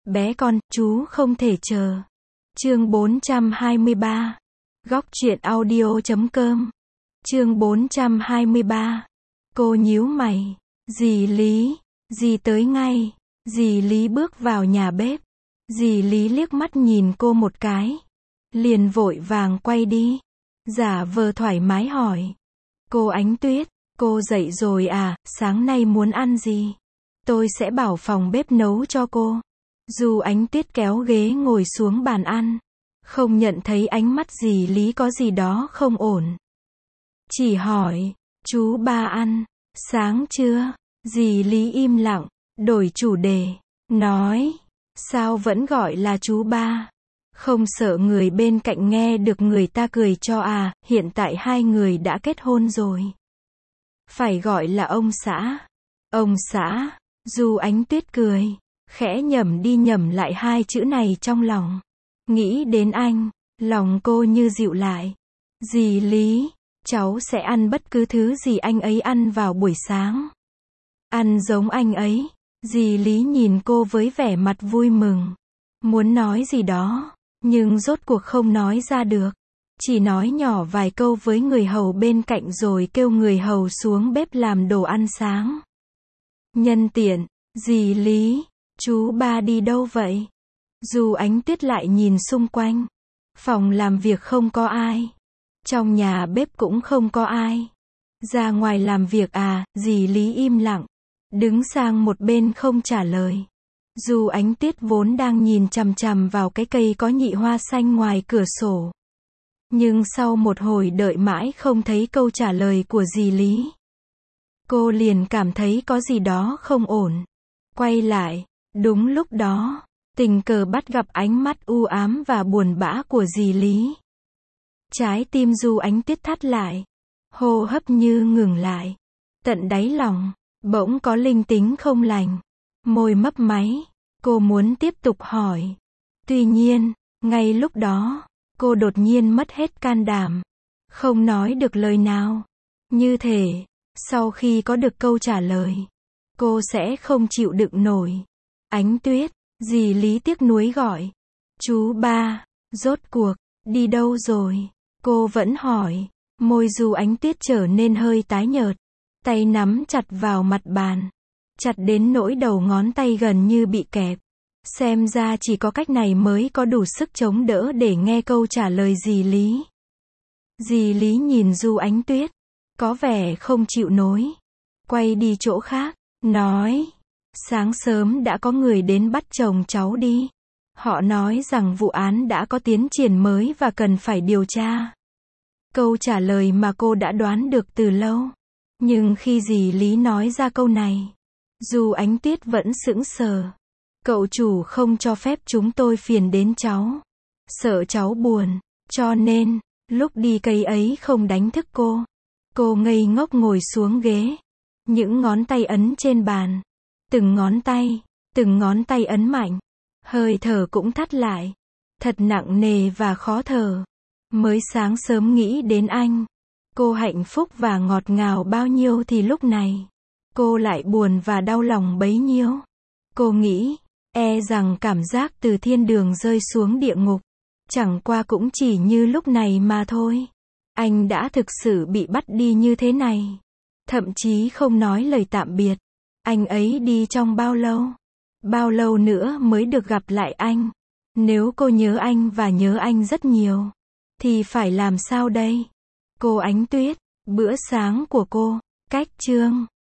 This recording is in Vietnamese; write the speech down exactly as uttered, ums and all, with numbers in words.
Bé con, chú không thể chờ. Chương bốn trăm hai mươi ba. Góc truyện audio chấm com. Chương bốn trăm hai mươi ba. Cô nhíu mày. Dì Lý, dì tới ngay. Dì Lý bước vào nhà bếp. Dì Lý liếc mắt nhìn cô một cái, liền vội vàng quay đi, giả vờ thoải mái hỏi. Cô Ánh Tuyết, cô dậy rồi à, sáng nay muốn ăn gì? Tôi sẽ bảo phòng bếp nấu cho cô. Du Ánh Tuyết kéo ghế ngồi xuống bàn ăn, không nhận thấy ánh mắt dì Lý có gì đó không ổn. Chỉ hỏi, chú ba ăn sáng chưa? Dì Lý im lặng, đổi chủ đề, nói, sao vẫn gọi là chú ba? Không sợ người bên cạnh nghe được người ta cười cho à, hiện tại hai người đã kết hôn rồi. Phải gọi là ông xã. Ông xã, Du Ánh Tuyết cười, khẽ nhẩm đi nhẩm lại hai chữ này trong lòng. Nghĩ đến anh, lòng cô như dịu lại. Dì Lý, cháu sẽ ăn bất cứ thứ gì anh ấy ăn vào buổi sáng. Ăn giống anh ấy. Dì Lý nhìn cô với vẻ mặt vui mừng. Muốn nói gì đó, nhưng rốt cuộc không nói ra được. Chỉ nói nhỏ vài câu với người hầu bên cạnh rồi kêu người hầu xuống bếp làm đồ ăn sáng. Nhân tiện, dì Lý, chú ba đi đâu vậy? Du Ánh Tuyết lại nhìn xung quanh. Phòng làm việc không có ai. Trong nhà bếp cũng không có ai. Ra ngoài làm việc à? Dì Lý im lặng, đứng sang một bên không trả lời. Du Ánh Tuyết vốn đang nhìn chằm chằm vào cái cây có nhị hoa xanh ngoài cửa sổ. Nhưng sau một hồi đợi mãi không thấy câu trả lời của dì Lý, cô liền cảm thấy có gì đó không ổn. Quay lại, đúng lúc đó, tình cờ bắt gặp ánh mắt u ám và buồn bã của dì Lý. Trái tim Du Ánh Tuyết thắt lại, hô hấp như ngừng lại. Tận đáy lòng, bỗng có linh tính không lành. Môi mấp máy, cô muốn tiếp tục hỏi. Tuy nhiên, ngay lúc đó, cô đột nhiên mất hết can đảm, không nói được lời nào. Như thể, sau khi có được câu trả lời, cô sẽ không chịu đựng nổi. Ánh Tuyết, dì Lý tiếc nuối gọi. Chú ba, rốt cuộc, đi đâu rồi? Cô vẫn hỏi. Môi Du Ánh Tuyết trở nên hơi tái nhợt, tay nắm chặt vào mặt bàn, chặt đến nỗi đầu ngón tay gần như bị kẹp. Xem ra chỉ có cách này mới có đủ sức chống đỡ để nghe câu trả lời dì Lý. Dì Lý nhìn Du Ánh Tuyết, có vẻ không chịu nối, quay đi chỗ khác, nói, sáng sớm đã có người đến bắt chồng cháu đi. Họ nói rằng vụ án đã có tiến triển mới và cần phải điều tra. Câu trả lời mà cô đã đoán được từ lâu. Nhưng khi dì Lý nói ra câu này, Du Ánh Tuyết vẫn sững sờ. Cậu chủ không cho phép chúng tôi phiền đến cháu, sợ cháu buồn, cho nên, lúc đi cây ấy không đánh thức cô. Cô ngây ngốc ngồi xuống ghế, những ngón tay ấn trên bàn. Từng ngón tay, từng ngón tay ấn mạnh. Hơi thở cũng thắt lại, thật nặng nề và khó thở. Mới sáng sớm nghĩ đến anh, cô hạnh phúc và ngọt ngào bao nhiêu thì lúc này, cô lại buồn và đau lòng bấy nhiêu. Cô nghĩ, e rằng cảm giác từ thiên đường rơi xuống địa ngục, chẳng qua cũng chỉ như lúc này mà thôi. Anh đã thực sự bị bắt đi như thế này. Thậm chí không nói lời tạm biệt. Anh ấy đi trong bao lâu? Bao lâu nữa mới được gặp lại anh? Nếu cô nhớ anh và nhớ anh rất nhiều, thì phải làm sao đây? Cô Ánh Tuyết, bữa sáng của cô, cách chương